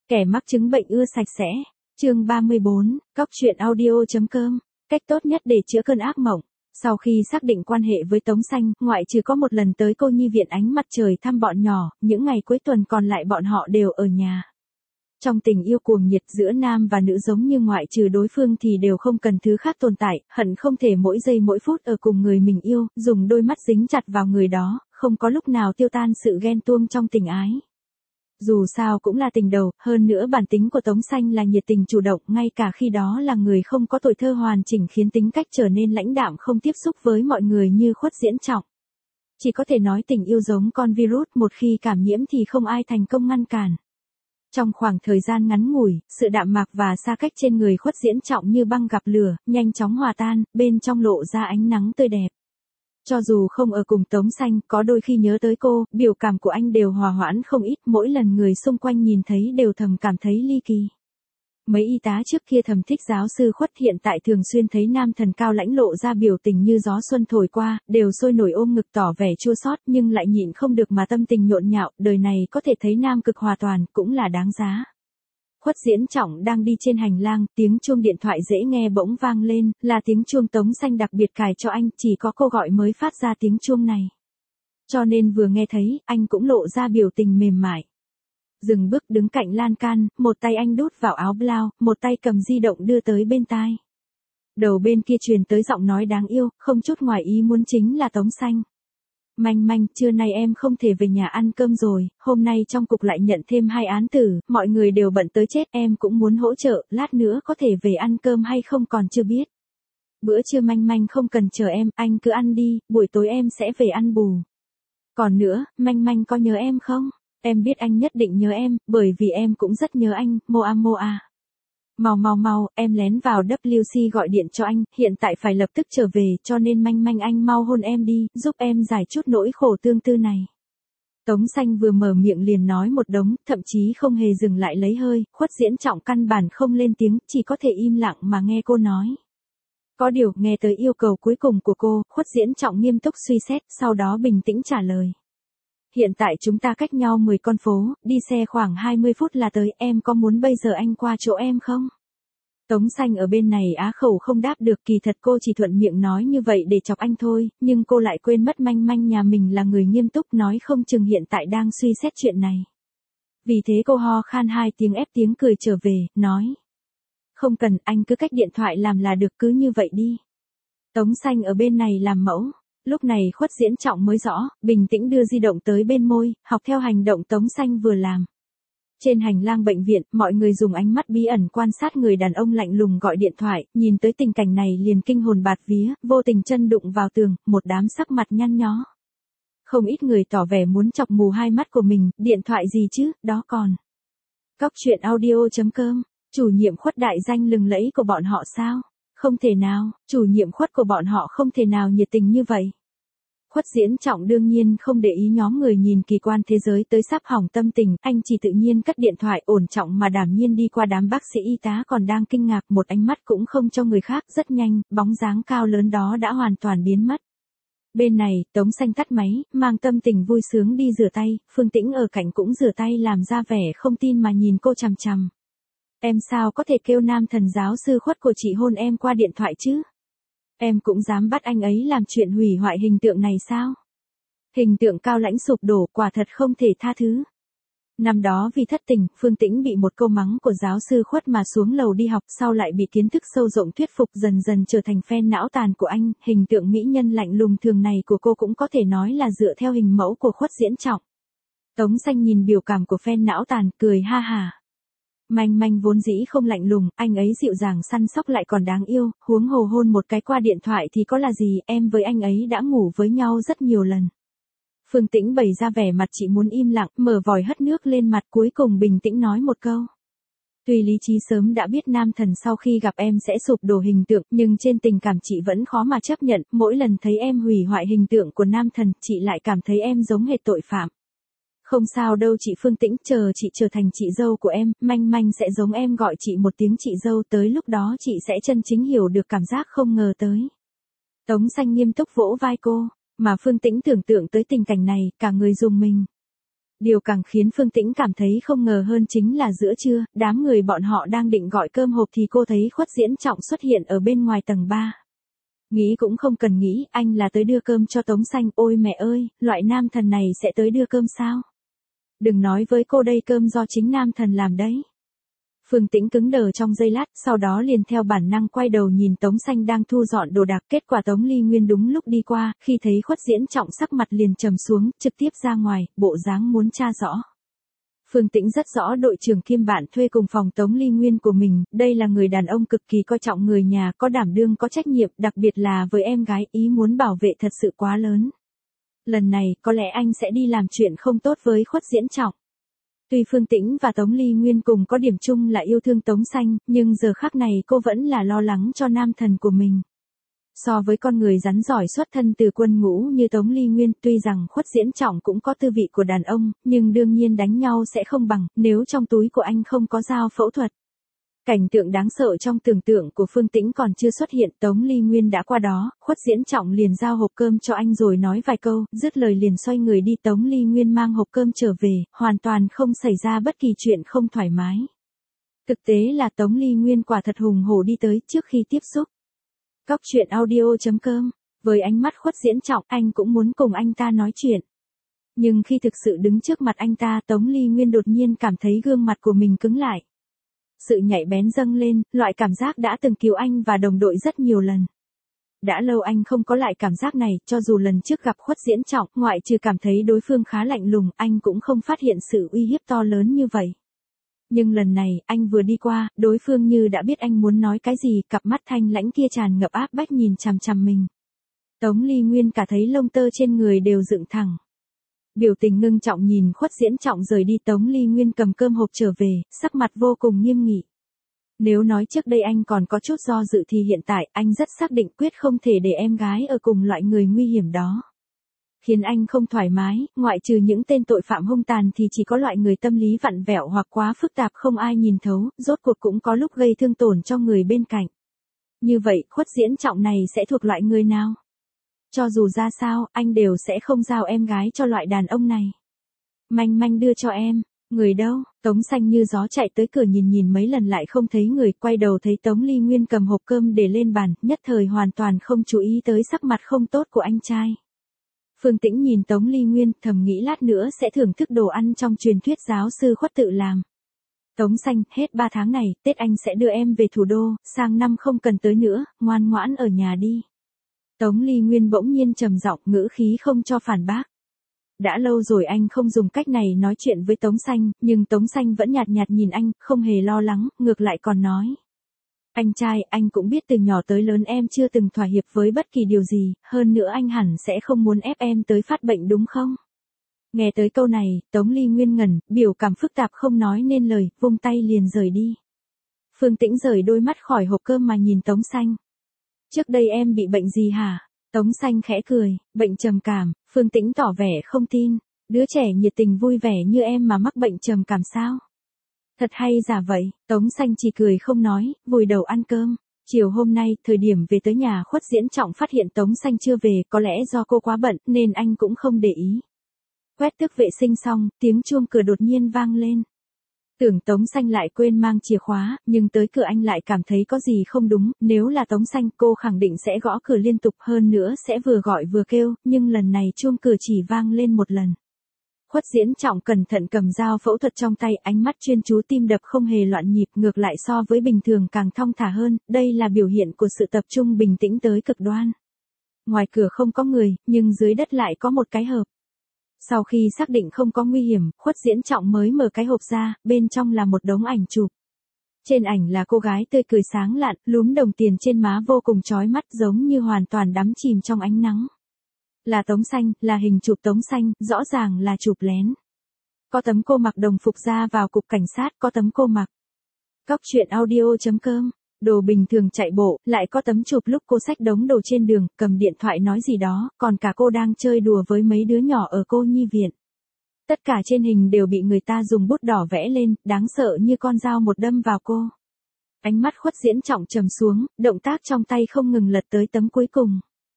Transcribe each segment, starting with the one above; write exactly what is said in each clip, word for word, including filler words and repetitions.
Kẻ mắc chứng bệnh ưa sạch sẽ. Chương ba mươi bốn, cóc truyện audio.com. Cách tốt nhất để chữa cơn ác mộng. Sau khi xác định quan hệ với Tống Xanh, ngoại trừ có một lần tới cô nhi viện Ánh Mặt Trời thăm bọn nhỏ, những ngày cuối tuần còn lại bọn họ đều ở nhà. Trong tình yêu cuồng nhiệt giữa nam và nữ giống như ngoại trừ đối phương thì đều không cần thứ khác tồn tại, hận không thể mỗi giây mỗi phút ở cùng người mình yêu, dùng đôi mắt dính chặt vào người đó, không có lúc nào tiêu tan sự ghen tuông trong tình ái. Dù sao cũng là tình đầu, hơn nữa bản tính của Tống Xanh là nhiệt tình chủ động, ngay cả khi đó là người không có tuổi thơ hoàn chỉnh khiến tính cách trở nên lãnh đạm không tiếp xúc với mọi người như Khuất Diễn Trọng. Chỉ có thể nói tình yêu giống con virus, một khi cảm nhiễm thì không ai thành công ngăn cản. Trong khoảng thời gian ngắn ngủi, sự đạm mạc và xa cách trên người Khuất Diễn Trọng như băng gặp lửa, nhanh chóng hòa tan, bên trong lộ ra ánh nắng tươi đẹp. Cho dù không ở cùng Tống Xanh, có đôi khi nhớ tới cô, biểu cảm của anh đều hòa hoãn không ít, mỗi lần người xung quanh nhìn thấy đều thầm cảm thấy ly kỳ. Mấy y tá trước kia thầm thích giáo sư Khuất, hiện tại thường xuyên thấy nam thần cao lãnh lộ ra biểu tình như gió xuân thổi qua, đều sôi nổi ôm ngực tỏ vẻ chua xót, nhưng lại nhịn không được mà tâm tình nhộn nhạo, đời này có thể thấy nam cực hòa toàn, cũng là đáng giá. Khuất Diễn Trọng đang đi trên hành lang, tiếng chuông điện thoại dễ nghe bỗng vang lên, là tiếng chuông Tống Xanh đặc biệt cài cho anh, chỉ có cô gọi mới phát ra tiếng chuông này. Cho nên vừa nghe thấy, anh cũng lộ ra biểu tình mềm mại. Dừng bước đứng cạnh lan can, một tay anh đút vào áo blau, một tay cầm di động đưa tới bên tai. Đầu bên kia truyền tới giọng nói đáng yêu, không chút ngoài ý muốn chính là Tống Xanh. Manh manh, trưa nay em không thể về nhà ăn cơm rồi, hôm nay trong cục lại nhận thêm hai án tử, mọi người đều bận tới chết, em cũng muốn hỗ trợ, lát nữa có thể về ăn cơm hay không còn chưa biết. Bữa trưa manh manh không cần chờ em, anh cứ ăn đi, buổi tối em sẽ về ăn bù. Còn nữa, manh manh có nhớ em không? Em biết anh nhất định nhớ em, bởi vì em cũng rất nhớ anh, Moa Moa. Mau mau mau, em lén vào W C gọi điện cho anh, hiện tại phải lập tức trở về, cho nên manh manh anh mau hôn em đi, giúp em giải chút nỗi khổ tương tư này. Tống Xanh vừa mở miệng liền nói một đống, thậm chí không hề dừng lại lấy hơi, Khuất Diễn Trọng căn bản không lên tiếng, chỉ có thể im lặng mà nghe cô nói. Có điều, nghe tới yêu cầu cuối cùng của cô, Khuất Diễn Trọng nghiêm túc suy xét, sau đó bình tĩnh trả lời. Hiện tại chúng ta cách nhau mười con phố, đi xe khoảng hai mươi phút là tới, em có muốn bây giờ anh qua chỗ em không? Tống Xanh ở bên này á khẩu không đáp được, kỳ thật cô chỉ thuận miệng nói như vậy để chọc anh thôi, nhưng cô lại quên mất manh manh nhà mình là người nghiêm túc, nói không chừng hiện tại đang suy xét chuyện này. Vì thế cô ho khan hai tiếng ép tiếng cười trở về, nói. Không cần, anh cứ cách điện thoại làm là được, cứ như vậy đi. Tống Xanh ở bên này làm mẫu. Lúc này Khuất Diễn Trọng mới rõ, bình tĩnh đưa di động tới bên môi, học theo hành động Tống Xanh vừa làm. Trên hành lang bệnh viện, mọi người dùng ánh mắt bí ẩn quan sát người đàn ông lạnh lùng gọi điện thoại, nhìn tới tình cảnh này liền kinh hồn bạt vía, vô tình chân đụng vào tường, một đám sắc mặt nhăn nhó. Không ít người tỏ vẻ muốn chọc mù hai mắt của mình, điện thoại gì chứ, đó còn. Cóc truyện audio.com, chủ nhiệm Khuất đại danh lừng lẫy của bọn họ sao? Không thể nào, chủ nhiệm Khuất của bọn họ không thể nào nhiệt tình như vậy. Khuất Diễn Trọng đương nhiên không để ý nhóm người nhìn kỳ quan thế giới tới sắp hỏng tâm tình, anh chỉ tự nhiên cất điện thoại ổn trọng mà đảm nhiên đi qua đám bác sĩ y tá còn đang kinh ngạc, một ánh mắt cũng không cho người khác, rất nhanh, bóng dáng cao lớn đó đã hoàn toàn biến mất. Bên này, Tống Xanh tắt máy, mang tâm tình vui sướng đi rửa tay, Phương Tĩnh ở cạnh cũng rửa tay làm ra vẻ không tin mà nhìn cô chằm chằm. Em sao có thể kêu nam thần giáo sư Khuất của chị hôn em qua điện thoại chứ? Em cũng dám bắt anh ấy làm chuyện hủy hoại hình tượng này sao? Hình tượng cao lãnh sụp đổ, quả thật không thể tha thứ. Năm đó vì thất tình, Phương Tĩnh bị một câu mắng của giáo sư Khuất mà xuống lầu đi học, sau lại bị kiến thức sâu rộng thuyết phục, dần dần trở thành fan não tàn của anh, hình tượng mỹ nhân lạnh lùng thường này của cô cũng có thể nói là dựa theo hình mẫu của Khuất Diễn Trọng. Tống Xanh nhìn biểu cảm của fan não tàn, cười ha hà. Manh manh vốn dĩ không lạnh lùng, anh ấy dịu dàng săn sóc lại còn đáng yêu, huống hồ hôn một cái qua điện thoại thì có là gì, em với anh ấy đã ngủ với nhau rất nhiều lần. Phương Tĩnh bày ra vẻ mặt chị muốn im lặng, mở vòi hất nước lên mặt, cuối cùng bình tĩnh nói một câu. Tuy lý trí sớm đã biết nam thần sau khi gặp em sẽ sụp đổ hình tượng, nhưng trên tình cảm chị vẫn khó mà chấp nhận, mỗi lần thấy em hủy hoại hình tượng của nam thần, chị lại cảm thấy em giống hệt tội phạm. Không sao đâu chị Phương Tĩnh, chờ chị trở thành chị dâu của em, manh manh sẽ giống em gọi chị một tiếng chị dâu, tới lúc đó chị sẽ chân chính hiểu được cảm giác không ngờ tới. Tống Xanh nghiêm túc vỗ vai cô, mà Phương Tĩnh tưởng tượng tới tình cảnh này, cả người rùng mình. Điều càng khiến Phương Tĩnh cảm thấy không ngờ hơn chính là giữa trưa, đám người bọn họ đang định gọi cơm hộp thì cô thấy Khuất Diễn Trọng xuất hiện ở bên ngoài tầng ba. Nghĩ cũng không cần nghĩ, anh là tới đưa cơm cho Tống Xanh. Ôi mẹ ơi, loại nam thần này sẽ tới đưa cơm sao? Đừng nói với cô đây, cơm do chính nam thần làm đấy. Phương Tĩnh cứng đờ trong giây lát, sau đó liền theo bản năng quay đầu nhìn Tống Xanh đang thu dọn đồ đạc. Kết quả Tống Ly Nguyên đúng lúc đi qua, khi thấy Khuất Diễn Trọng sắc mặt liền trầm xuống, trực tiếp ra ngoài, bộ dáng muốn tra rõ. Phương Tĩnh rất rõ đội trưởng kiêm bạn thuê cùng phòng Tống Ly Nguyên của mình, đây là người đàn ông cực kỳ coi trọng người nhà, có đảm đương, có trách nhiệm, đặc biệt là với em gái, ý muốn bảo vệ thật sự quá lớn. Lần này, có lẽ anh sẽ đi làm chuyện không tốt với Khuất Diễn Trọng. Tuy Phương Tĩnh và Tống Ly Nguyên cùng có điểm chung là yêu thương Tống Xanh, nhưng giờ khắc này cô vẫn là lo lắng cho nam thần của mình. So với con người rắn giỏi xuất thân từ quân ngũ như Tống Ly Nguyên, tuy rằng Khuất Diễn Trọng cũng có tư vị của đàn ông, nhưng đương nhiên đánh nhau sẽ không bằng, nếu trong túi của anh không có dao phẫu thuật. Cảnh tượng đáng sợ trong tưởng tượng của Phương Tĩnh còn chưa xuất hiện, Tống Ly Nguyên đã qua đó, Khuất Diễn Trọng liền giao hộp cơm cho anh rồi nói vài câu, dứt lời liền xoay người đi. Tống Ly Nguyên mang hộp cơm trở về, hoàn toàn không xảy ra bất kỳ chuyện không thoải mái. Thực tế là Tống Ly Nguyên quả thật hùng hổ đi tới trước khi tiếp xúc. Cóc truyện audio chấm com, với ánh mắt Khuất Diễn Trọng, anh cũng muốn cùng anh ta nói chuyện. Nhưng khi thực sự đứng trước mặt anh ta, Tống Ly Nguyên đột nhiên cảm thấy gương mặt của mình cứng lại. Sự nhạy bén dâng lên, loại cảm giác đã từng cứu anh và đồng đội rất nhiều lần. Đã lâu anh không có lại cảm giác này, cho dù lần trước gặp Khuất Diễn Trọng, ngoại trừ cảm thấy đối phương khá lạnh lùng, anh cũng không phát hiện sự uy hiếp to lớn như vậy. Nhưng lần này, anh vừa đi qua, đối phương như đã biết anh muốn nói cái gì, cặp mắt thanh lãnh kia tràn ngập áp bách nhìn chằm chằm mình. Tống Ly Nguyên cả thấy lông tơ trên người đều dựng thẳng. Biểu tình ngưng trọng nhìn Khuất Diễn Trọng rời đi. Tống Ly Nguyên cầm cơm hộp trở về, sắc mặt vô cùng nghiêm nghị. Nếu nói trước đây anh còn có chút do dự thì hiện tại anh rất xác định quyết không thể để em gái ở cùng loại người nguy hiểm đó. Khiến anh không thoải mái, ngoại trừ những tên tội phạm hung tàn thì chỉ có loại người tâm lý vặn vẹo hoặc quá phức tạp không ai nhìn thấu, rốt cuộc cũng có lúc gây thương tổn cho người bên cạnh. Như vậy, Khuất Diễn Trọng này sẽ thuộc loại người nào? Cho dù ra sao, anh đều sẽ không giao em gái cho loại đàn ông này. Manh manh đưa cho em. Người đâu? Tống Xanh như gió chạy tới cửa nhìn nhìn mấy lần lại không thấy người, quay đầu thấy Tống Ly Nguyên cầm hộp cơm để lên bàn, nhất thời hoàn toàn không chú ý tới sắc mặt không tốt của anh trai. Phương Tĩnh nhìn Tống Ly Nguyên, thầm nghĩ lát nữa sẽ thưởng thức đồ ăn trong truyền thuyết giáo sư Khuất tự làm. Tống Xanh, hết ba tháng này, Tết anh sẽ đưa em về thủ đô, sang năm không cần tới nữa, ngoan ngoãn ở nhà đi. Tống Ly Nguyên bỗng nhiên trầm giọng, ngữ khí không cho phản bác. Đã lâu rồi anh không dùng cách này nói chuyện với Tống Xanh, nhưng Tống Xanh vẫn nhạt nhạt nhìn anh, không hề lo lắng, ngược lại còn nói. Anh trai, anh cũng biết từ nhỏ tới lớn em chưa từng thỏa hiệp với bất kỳ điều gì, hơn nữa anh hẳn sẽ không muốn ép em tới phát bệnh đúng không? Nghe tới câu này, Tống Ly Nguyên ngẩn, biểu cảm phức tạp không nói nên lời, vung tay liền rời đi. Phương Tĩnh rời đôi mắt khỏi hộp cơm mà nhìn Tống Xanh. Trước đây em bị bệnh gì hả? Tống Xanh khẽ cười, bệnh trầm cảm. Phương Tĩnh tỏ vẻ không tin, đứa trẻ nhiệt tình vui vẻ như em mà mắc bệnh trầm cảm sao? Thật hay giả vậy? Tống Xanh chỉ cười không nói, vùi đầu ăn cơm. Chiều hôm nay, thời điểm về tới nhà Khuất Diễn Trọng phát hiện Tống Xanh chưa về, có lẽ do cô quá bận nên anh cũng không để ý. Quét tước vệ sinh xong, tiếng chuông cửa đột nhiên vang lên. Tưởng Tống Xanh lại quên mang chìa khóa, nhưng tới cửa anh lại cảm thấy có gì không đúng, nếu là Tống Xanh cô khẳng định sẽ gõ cửa liên tục, hơn nữa sẽ vừa gọi vừa kêu, nhưng lần này chuông cửa chỉ vang lên một lần. Khuất Diễn Trọng cẩn thận cầm dao phẫu thuật trong tay, ánh mắt chuyên chú, tim đập không hề loạn nhịp, ngược lại so với bình thường càng thong thả hơn, đây là biểu hiện của sự tập trung bình tĩnh tới cực đoan. Ngoài cửa không có người, nhưng dưới đất lại có một cái hộp. Sau khi xác định không có nguy hiểm, Khuất Diễn Trọng mới mở cái hộp ra, bên trong là một đống ảnh chụp. Trên ảnh là cô gái tươi cười sáng lạn, lúm đồng tiền trên má vô cùng chói mắt, giống như hoàn toàn đắm chìm trong ánh nắng. Là Tống Xanh, là hình chụp Tống Xanh, rõ ràng là chụp lén. Có tấm cô mặc đồng phục ra vào cục cảnh sát, có tấm cô mặc cóc truyện audio chấm com, đồ bình thường chạy bộ, lại có tấm chụp lúc cô xách đống đồ trên đường, cầm điện thoại nói gì đó, còn cả cô đang chơi đùa với mấy đứa nhỏ ở cô nhi viện. Tất cả trên hình đều bị người ta dùng bút đỏ vẽ lên, đáng sợ như con dao một đâm vào cô. Ánh mắt Khuất Diễn Trọng trầm xuống, động tác trong tay không ngừng lật tới tấm cuối cùng.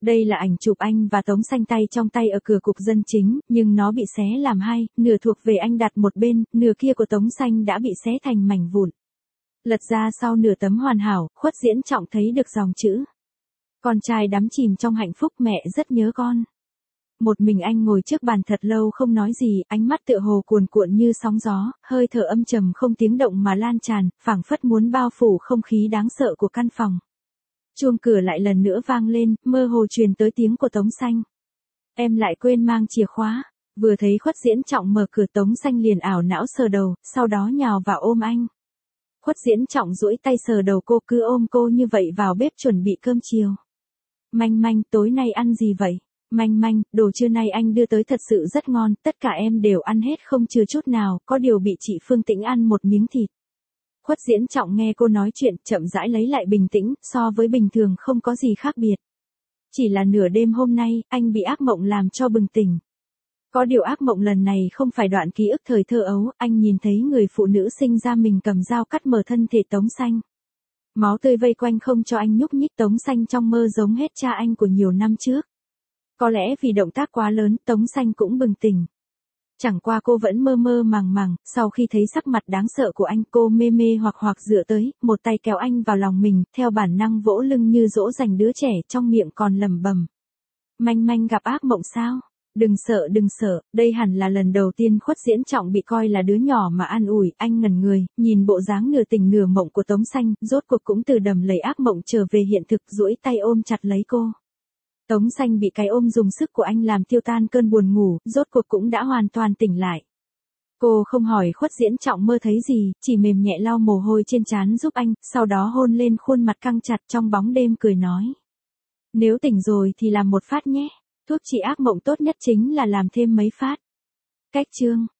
Đây là ảnh chụp anh và Tống Xanh tay trong tay ở cửa cục dân chính, nhưng nó bị xé làm hai, nửa thuộc về anh đặt một bên, nửa kia của Tống Xanh đã bị xé thành mảnh vụn. Lật ra sau nửa tấm hoàn hảo, Khuất Diễn Trọng thấy được dòng chữ. Con trai đắm chìm trong hạnh phúc, mẹ rất nhớ con. Một mình anh ngồi trước bàn thật lâu không nói gì, ánh mắt tựa hồ cuồn cuộn như sóng gió, hơi thở âm trầm không tiếng động mà lan tràn, phảng phất muốn bao phủ không khí đáng sợ của căn phòng. Chuông cửa lại lần nữa vang lên, mơ hồ truyền tới tiếng của Tống Xanh. Em lại quên mang chìa khóa. Vừa thấy Khuất Diễn Trọng mở cửa, Tống Xanh liền ảo não sờ đầu, sau đó nhào vào ôm anh. Khuất Diễn Trọng duỗi tay sờ đầu cô, cứ ôm cô như vậy vào bếp chuẩn bị cơm chiều. Manh Manh, tối nay ăn gì vậy? Manh Manh, đồ trưa nay anh đưa tới thật sự rất ngon, tất cả em đều ăn hết không chừa chút nào, có điều bị chị Phương Tĩnh ăn một miếng thịt. Khuất Diễn Trọng nghe cô nói chuyện, chậm rãi lấy lại bình tĩnh, so với bình thường không có gì khác biệt. Chỉ là nửa đêm hôm nay, anh bị ác mộng làm cho bừng tỉnh. Có điều ác mộng lần này không phải đoạn ký ức thời thơ ấu, anh nhìn thấy người phụ nữ sinh ra mình cầm dao cắt mở thân thể Tống Xanh. Máu tươi vây quanh không cho anh nhúc nhích. Tống Xanh trong mơ giống hết cha anh của nhiều năm trước. Có lẽ vì động tác quá lớn, Tống Xanh cũng bừng tỉnh. Chẳng qua cô vẫn mơ mơ màng màng, sau khi thấy sắc mặt đáng sợ của anh, cô mê mê hoặc hoặc dựa tới, một tay kéo anh vào lòng mình, theo bản năng vỗ lưng như dỗ dành đứa trẻ, trong miệng còn lẩm bẩm. Manh Manh gặp ác mộng sao? Đừng sợ đừng sợ, đây hẳn là lần đầu tiên Khuất Diễn Trọng bị coi là đứa nhỏ mà an ủi. Anh ngẩn người, nhìn bộ dáng nửa tỉnh nửa mộng của Tống Xanh, rốt cuộc cũng từ đầm lầy ác mộng trở về hiện thực, duỗi tay ôm chặt lấy cô. Tống Xanh bị cái ôm dùng sức của anh làm tiêu tan cơn buồn ngủ, rốt cuộc cũng đã hoàn toàn tỉnh lại. Cô không hỏi Khuất Diễn Trọng mơ thấy gì, chỉ mềm nhẹ lau mồ hôi trên trán giúp anh, sau đó hôn lên khuôn mặt căng chặt trong bóng đêm, cười nói. Nếu tỉnh rồi thì làm một phát nhé, thuốc trị ác mộng tốt nhất chính là làm thêm mấy phát. Cách chương